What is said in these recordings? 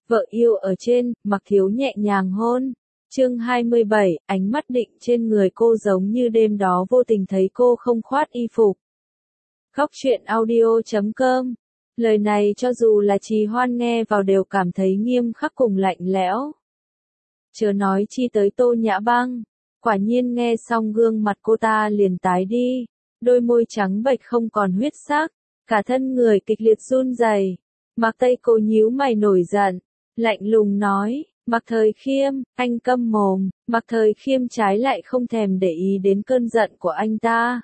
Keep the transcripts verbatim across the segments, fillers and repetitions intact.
Vợ yêu ở trên, Mặc Thiếu nhẹ nhàng hôn. Chương hai mươi bảy, ánh mắt định trên người cô giống như đêm đó vô tình thấy cô không khoác y phục. Khóc chuyện audio chấm com. Lời này cho dù là Trì Hoan nghe vào đều cảm thấy nghiêm khắc cùng lạnh lẽo. Chớ nói chi tới Tô Nhã Băng. Quả nhiên nghe xong gương mặt cô ta liền tái đi. Đôi môi trắng bệch không còn huyết sắc. Cả thân người kịch liệt run rẩy. Mạc Tây Cố nhíu mày nổi giận. Lạnh lùng nói. Mạc Thời Khiêm, anh câm mồm. Mạc Thời Khiêm trái lại không thèm để ý đến cơn giận của anh ta.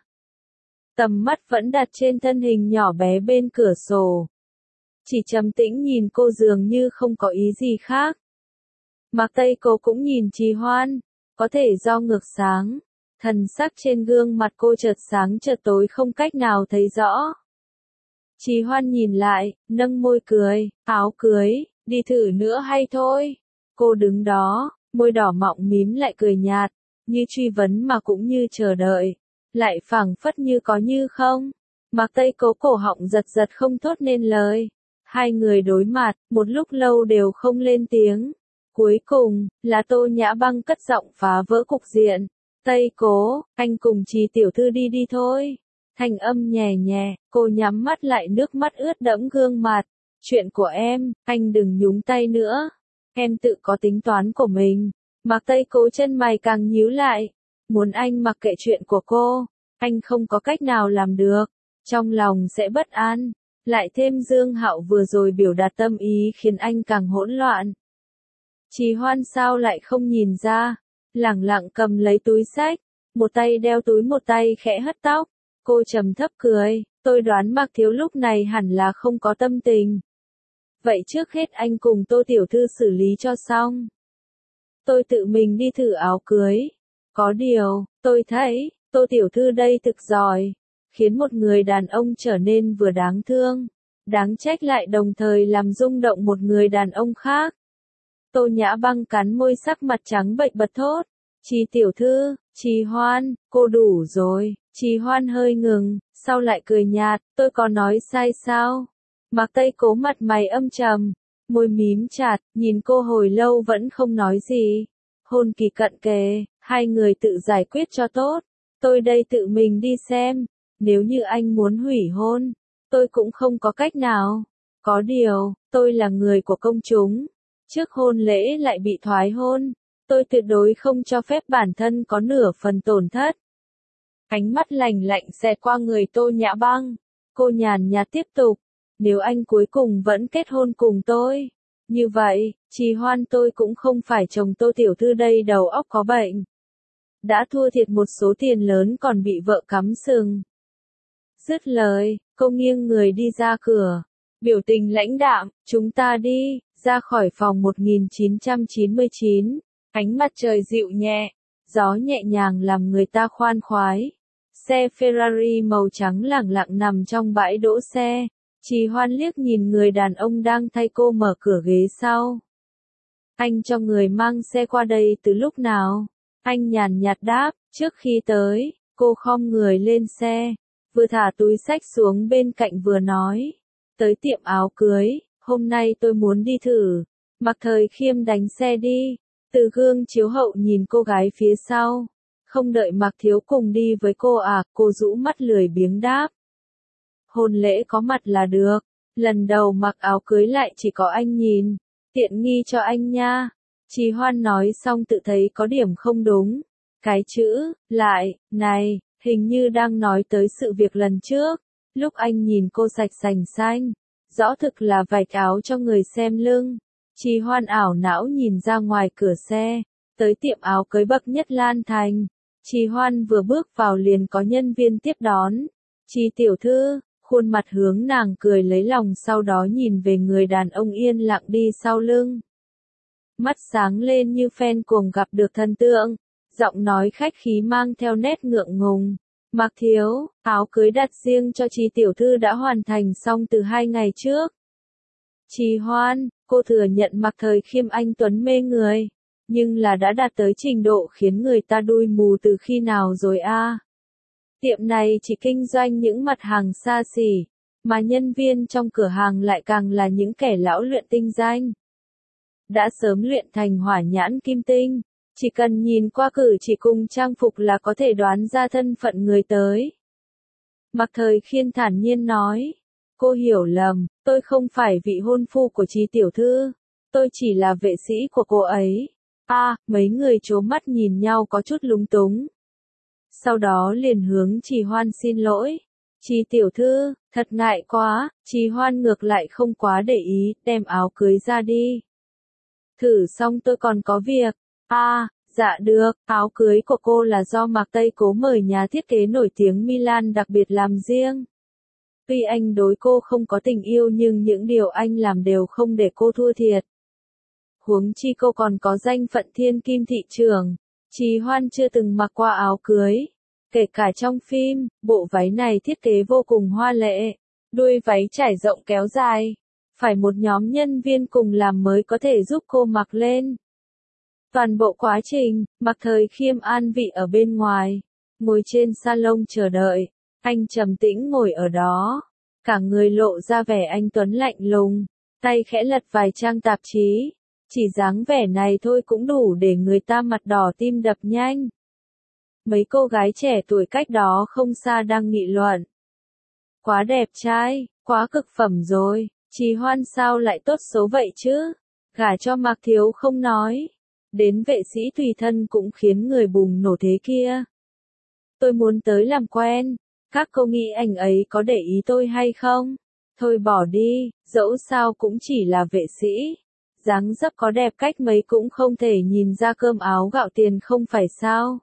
Tầm mắt vẫn đặt trên thân hình nhỏ bé bên cửa sổ. Chỉ trầm tĩnh nhìn cô dường như không có ý gì khác. Mạc Tây Cố cũng nhìn Trì Hoan. Có thể do ngược sáng. Thần sắc trên gương mặt cô chợt sáng chợt tối không cách nào thấy rõ. Trì Hoan nhìn lại, nâng môi cười, áo cưới, đi thử nữa hay thôi. Cô đứng đó, môi đỏ mọng mím lại cười nhạt, như truy vấn mà cũng như chờ đợi. Lại phảng phất như có như không. Mạc Tây Cố cổ họng giật giật không thốt nên lời. Hai người đối mặt, một lúc lâu đều không lên tiếng. Cuối cùng, là Tô Nhã Băng cất giọng phá vỡ cục diện. Tây Cố, anh cùng Trì tiểu thư đi đi thôi. Thanh âm nhẹ nhẹ, cô nhắm mắt lại nước mắt ướt đẫm gương mặt. Chuyện của em, anh đừng nhúng tay nữa. Em tự có tính toán của mình. Mạc Tây Cố chân mày càng nhíu lại. Muốn anh mặc kệ chuyện của cô, anh không có cách nào làm được. Trong lòng sẽ bất an. Lại thêm Dương Hạo vừa rồi biểu đạt tâm ý khiến anh càng hỗn loạn. Trì Hoan sao lại không nhìn ra. Lẳng lặng cầm lấy túi xách. Một tay đeo túi một tay khẽ hất tóc. Cô trầm thấp cười. Tôi đoán Mạc Thiếu lúc này hẳn là không có tâm tình. Vậy trước hết anh cùng Tô tiểu thư xử lý cho xong. Tôi tự mình đi thử áo cưới. Có điều, tôi thấy, Tô tiểu thư đây thực giỏi. Khiến một người đàn ông trở nên vừa đáng thương. Đáng trách lại đồng thời làm rung động một người đàn ông khác. Tô Nhã Băng cắn môi sắc mặt trắng bệch bật thốt. Trì tiểu thư, Trì Hoan, cô đủ rồi. Trì Hoan hơi ngừng, sau lại cười nhạt, tôi có nói sai sao? Mạc Tây Cố mặt mày âm trầm, môi mím chặt, nhìn cô hồi lâu vẫn không nói gì. Hôn kỳ cận kề, hai người tự giải quyết cho tốt. Tôi đây tự mình đi xem. Nếu như anh muốn hủy hôn, tôi cũng không có cách nào. Có điều, tôi là người của công chúng. Trước hôn lễ lại bị thoái hôn. Tôi tuyệt đối không cho phép bản thân có nửa phần tổn thất. Ánh mắt lạnh lạnh xẹt qua người Tô Nhã Băng. Cô nhàn nhạt tiếp tục. Nếu anh cuối cùng vẫn kết hôn cùng tôi. Như vậy, Trì Hoan tôi cũng không phải chồng Tô tiểu thư đây đầu óc có bệnh. Đã thua thiệt một số tiền lớn còn bị vợ cắm sừng. Dứt lời, cô nghiêng người đi ra cửa. Biểu tình lãnh đạm, chúng ta đi, ra khỏi phòng một nghìn chín trăm chín mươi chín. Ánh mặt trời dịu nhẹ, gió nhẹ nhàng làm người ta khoan khoái. Xe Ferrari màu trắng lẳng lặng nằm trong bãi đỗ xe. Trì Hoan liếc nhìn người đàn ông đang thay cô mở cửa ghế sau. Anh cho người mang xe qua đây từ lúc nào? Anh nhàn nhạt đáp, trước khi tới, cô khom người lên xe, vừa thả túi xách xuống bên cạnh vừa nói. Tới tiệm áo cưới, hôm nay tôi muốn đi thử. Mạc Thời Khiêm đánh xe đi. Từ gương chiếu hậu nhìn cô gái phía sau. Không đợi Mạc Thiếu cùng đi với cô à, cô rũ mắt lười biếng đáp. Hôn lễ có mặt là được. Lần đầu mặc áo cưới lại chỉ có anh nhìn. Tiện nghi cho anh nha. Trì Hoan nói xong tự thấy có điểm không đúng. Cái chữ, lại, này, hình như đang nói tới sự việc lần trước. Lúc anh nhìn cô sạch sành xanh. Rõ thực là vạch áo cho người xem lưng. Trì Hoan ảo não nhìn ra ngoài cửa xe. Tới tiệm áo cưới bậc nhất Lan Thành. Trì Hoan vừa bước vào liền có nhân viên tiếp đón. Trì tiểu thư, khuôn mặt hướng nàng cười lấy lòng sau đó nhìn về người đàn ông yên lặng đi sau lưng. Mắt sáng lên như fan cuồng gặp được thần tượng. Giọng nói khách khí mang theo nét ngượng ngùng. Mạc Thiếu, áo cưới đặt riêng cho Trì tiểu thư đã hoàn thành xong từ hai ngày trước. Trì Hoan, cô thừa nhận Mạc Thời Khiêm anh tuấn mê người. Nhưng là đã đạt tới trình độ khiến người ta đui mù từ khi nào rồi a? À? Tiệm này chỉ kinh doanh những mặt hàng xa xỉ, mà nhân viên trong cửa hàng lại càng là những kẻ lão luyện tinh danh. đã sớm luyện thành hỏa nhãn kim tinh, chỉ cần nhìn qua cử chỉ cùng trang phục là có thể đoán ra thân phận người tới. Mạc Thời Khiên thản nhiên nói, cô hiểu lầm, tôi không phải vị hôn phu của Trí tiểu thư, tôi chỉ là vệ sĩ của cô ấy. A, à, mấy người trố mắt nhìn nhau có chút lúng túng. Sau đó liền hướng Trì Hoan xin lỗi. Trì tiểu thư, thật ngại quá, Trì Hoan ngược lại không quá để ý, đem áo cưới ra đi. Thử xong tôi còn có việc. A, à, dạ được, áo cưới của cô là do Mạc Tây Cố mời nhà thiết kế nổi tiếng Milan đặc biệt làm riêng. Tuy anh đối cô không có tình yêu nhưng những điều anh làm đều không để cô thua thiệt. Huống chi cô còn có danh phận thiên kim thị trưởng. Trì Hoan chưa từng mặc qua áo cưới. Kể cả trong phim, bộ váy này thiết kế vô cùng hoa lệ. Đuôi váy trải rộng kéo dài. Phải một nhóm nhân viên cùng làm mới có thể giúp cô mặc lên. Toàn bộ quá trình, Mạc Thời Khiêm an vị ở bên ngoài. Ngồi trên salon chờ đợi. Anh trầm tĩnh ngồi ở đó. Cả người lộ ra vẻ anh tuấn lạnh lùng. Tay khẽ lật vài trang tạp chí. Chỉ dáng vẻ này thôi cũng đủ để người ta mặt đỏ tim đập nhanh. Mấy cô gái trẻ tuổi cách đó không xa đang nghị luận. Quá đẹp trai, quá cực phẩm rồi, Trì Hoan sao lại tốt số vậy chứ? Gả cho Mạc Thiếu không nói. Đến vệ sĩ tùy thân cũng khiến người bùng nổ thế kia. Tôi muốn tới làm quen. Các cô nghĩ anh ấy có để ý tôi hay không? Thôi bỏ đi, dẫu sao cũng chỉ là vệ sĩ. Dáng dấp có đẹp cách mấy cũng không thể nhìn ra cơm áo gạo tiền không phải sao?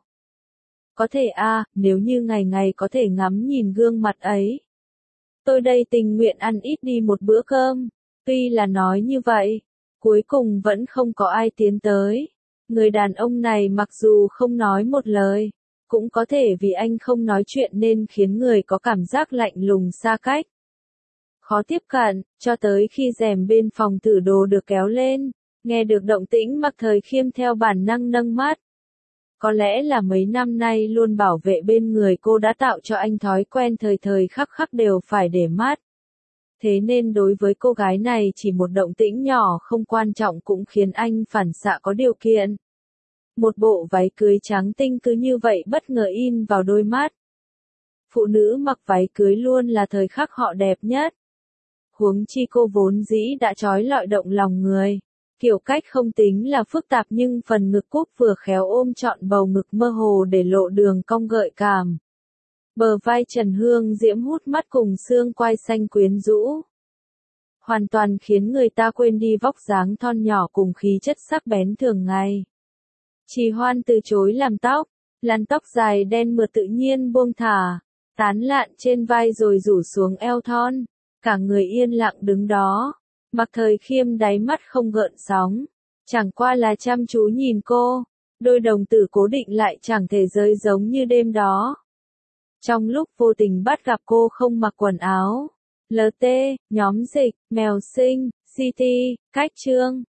Có thể a, à, nếu như ngày ngày có thể ngắm nhìn gương mặt ấy. Tôi đây tình nguyện ăn ít đi một bữa cơm. Tuy là nói như vậy, cuối cùng vẫn không có ai tiến tới. Người đàn ông này mặc dù không nói một lời, cũng có thể vì anh không nói chuyện nên khiến người có cảm giác lạnh lùng xa cách. Khó tiếp cận, cho tới khi rèm bên phòng thử đồ được kéo lên, nghe được động tĩnh Mạc Thời Khiêm theo bản năng nâng mắt. Có lẽ là mấy năm nay luôn bảo vệ bên người cô đã tạo cho anh thói quen thời thời khắc khắc đều phải để mắt. Thế nên đối với cô gái này chỉ một động tĩnh nhỏ không quan trọng cũng khiến anh phản xạ có điều kiện. Một bộ váy cưới trắng tinh cứ như vậy bất ngờ in vào đôi mắt. Phụ nữ mặc váy cưới luôn là thời khắc họ đẹp nhất. Huống chi cô vốn dĩ đã trói lọi động lòng người. Kiểu cách không tính là phức tạp nhưng phần ngực cúc vừa khéo ôm trọn bầu ngực mơ hồ để lộ đường cong gợi cảm. Bờ vai trần hương diễm hút mắt cùng xương quai xanh quyến rũ. Hoàn toàn khiến người ta quên đi vóc dáng thon nhỏ cùng khí chất sắc bén thường ngày. Trì Hoan từ chối làm tóc, làn tóc dài đen mượt tự nhiên buông thả, tán lạn trên vai rồi rủ xuống eo thon, cả người yên lặng đứng đó. Mạc Thời Khiêm đáy mắt không gợn sóng, chẳng qua là chăm chú nhìn cô, đôi đồng tử cố định lại chẳng thể rơi giống như đêm đó. Trong lúc vô tình bắt gặp cô không mặc quần áo, lờ tê, nhóm dịch, mèo sinh, xê tê, cách trương,